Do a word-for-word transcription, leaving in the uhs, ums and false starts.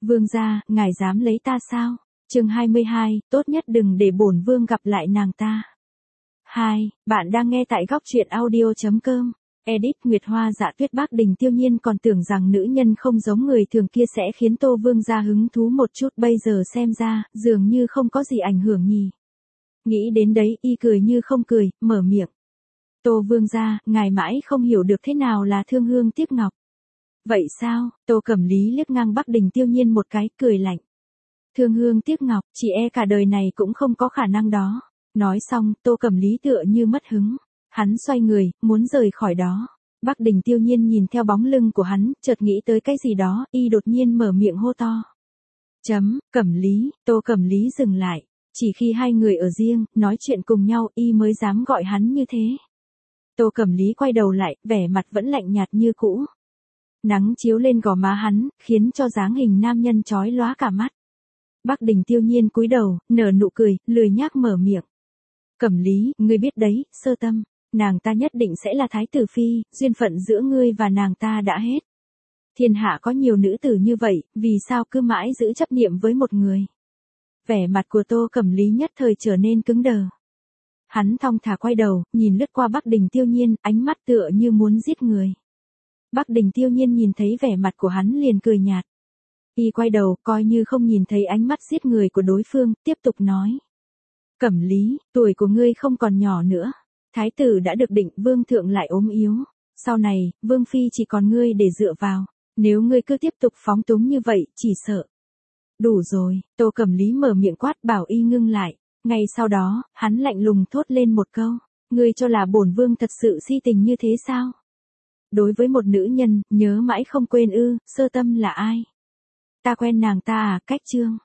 Vương gia, ngài dám lấy ta sao? Chương hai mươi hai, tốt nhất đừng để bổn vương gặp lại nàng ta. hai, bạn đang nghe tại góc truyện audio chấm com. Edit Nguyệt Hoa Dạ Tuyết. Bác Đình Tiêu Nhiên còn tưởng rằng nữ nhân không giống người thường kia sẽ khiến Tô Vương gia hứng thú một chút, bây giờ xem ra, dường như không có gì ảnh hưởng nhỉ. Nghĩ đến đấy, y cười như không cười, mở miệng. Tô Vương gia, ngài mãi không hiểu được thế nào là thương hương tiếc ngọc. Vậy sao? Tô Cẩm Lý liếc ngang Bác Đình Tiêu Nhiên một cái, cười lạnh. Thương hương tiếc ngọc, chỉ e cả đời này cũng không có khả năng đó. Nói xong, Tô Cẩm Lý tựa như mất hứng. Hắn xoay người, muốn rời khỏi đó. Bác Đình Tiêu Nhiên nhìn theo bóng lưng của hắn, chợt nghĩ tới cái gì đó, y đột nhiên mở miệng hô to. Chấm, Cẩm Lý. Tô Cẩm Lý dừng lại. Chỉ khi hai người ở riêng, nói chuyện cùng nhau, y mới dám gọi hắn như thế. Tô Cẩm Lý quay đầu lại, vẻ mặt vẫn lạnh nhạt như cũ. Nắng chiếu lên gò má hắn, khiến cho dáng hình nam nhân chói lóa cả mắt. Bác Đình Tiêu Nhiên cúi đầu, nở nụ cười, lười nhác mở miệng. Cẩm Lý, ngươi biết đấy, Sơ Tâm, nàng ta nhất định sẽ là thái tử phi, duyên phận giữa ngươi và nàng ta đã hết. Thiên hạ có nhiều nữ tử như vậy, vì sao cứ mãi giữ chấp niệm với một người? Vẻ mặt của Tô Cẩm Lý nhất thời trở nên cứng đờ. Hắn thong thả quay đầu, nhìn lướt qua Bác Đình Tiêu Nhiên, ánh mắt tựa như muốn giết người. Bác Đình Tiêu Nhiên nhìn thấy vẻ mặt của hắn liền cười nhạt. Y quay đầu, coi như không nhìn thấy ánh mắt giết người của đối phương, tiếp tục nói. Cẩm Lý, tuổi của ngươi không còn nhỏ nữa. Thái tử đã được định, vương thượng lại ốm yếu. Sau này, vương phi chỉ còn ngươi để dựa vào. Nếu ngươi cứ tiếp tục phóng túng như vậy, chỉ sợ. Đủ rồi, Tô Cẩm Lý mở miệng quát bảo y ngưng lại. Ngay sau đó, hắn lạnh lùng thốt lên một câu. Ngươi cho là bổn vương thật sự si tình như thế sao? Đối với một nữ nhân, nhớ mãi không quên ư, Sơ Tâm là ai? Ta quen nàng ta à, Cách Trương.